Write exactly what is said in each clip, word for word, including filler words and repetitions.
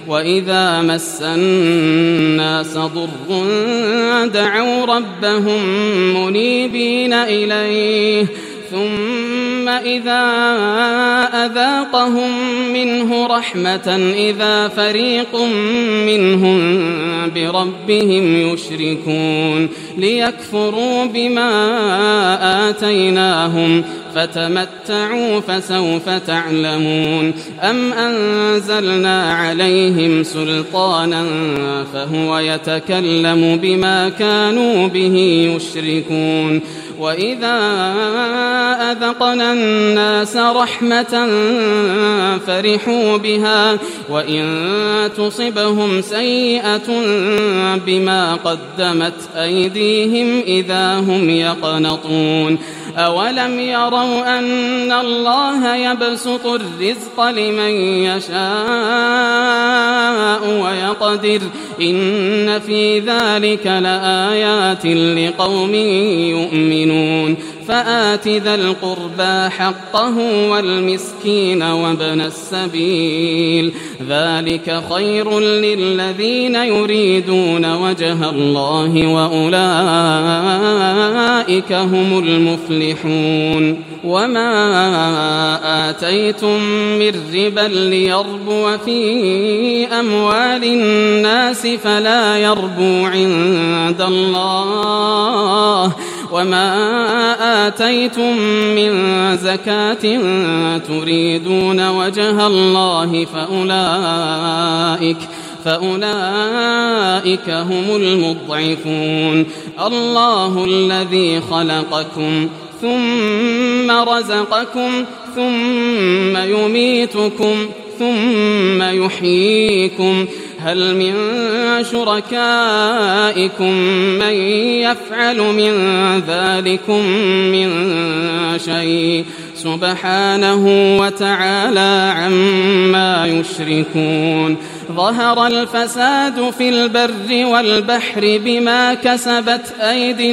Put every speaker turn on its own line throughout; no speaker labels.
وإذا مس الناس ضر دعوا ربهم منيبين إليه ثم إذا أذاقهم منه رحمة إذا فريق منهم بربهم يشركون ليكفروا بما آتيناهم فتمتعوا فسوف تعلمون أم أنزلنا عليهم سلطانا فهو يتكلم بما كانوا به يشركون وإذا أذقنا الناس رحمة فرحوا بها وإن تصبهم سيئة بما قدمت أيديهم إذا هم يقنطون أولم يروا أن الله يبسط الرزق لمن يشاء ويقدر إن في ذلك لآيات لقوم يؤمنون فآت ذا القربى حقه والمسكين وابن السبيل ذلك خير للذين يريدون وجه الله وأولئك هم المفلحون وما آتيتم من ربا ليربو في أموال الناس فلا يربو عند الله وما آتيتم من زكاة تريدون وجه الله فأولئك فأولئك هم المضعفون الله الذي خلقكم ثم رزقكم ثم يميتكم ثم يحييكم هل من شركائكم من يفعل من ذلكم من شيء سبحانه وتعالى عما يشركون ظهر الفساد في البر والبحر بما كسبت أيدي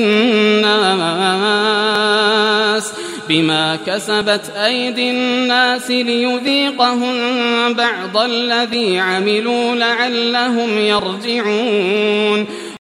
الناس بما كسبت أيدي الناس ليذيقهم بعض الذي عملوا لعلهم يرجعون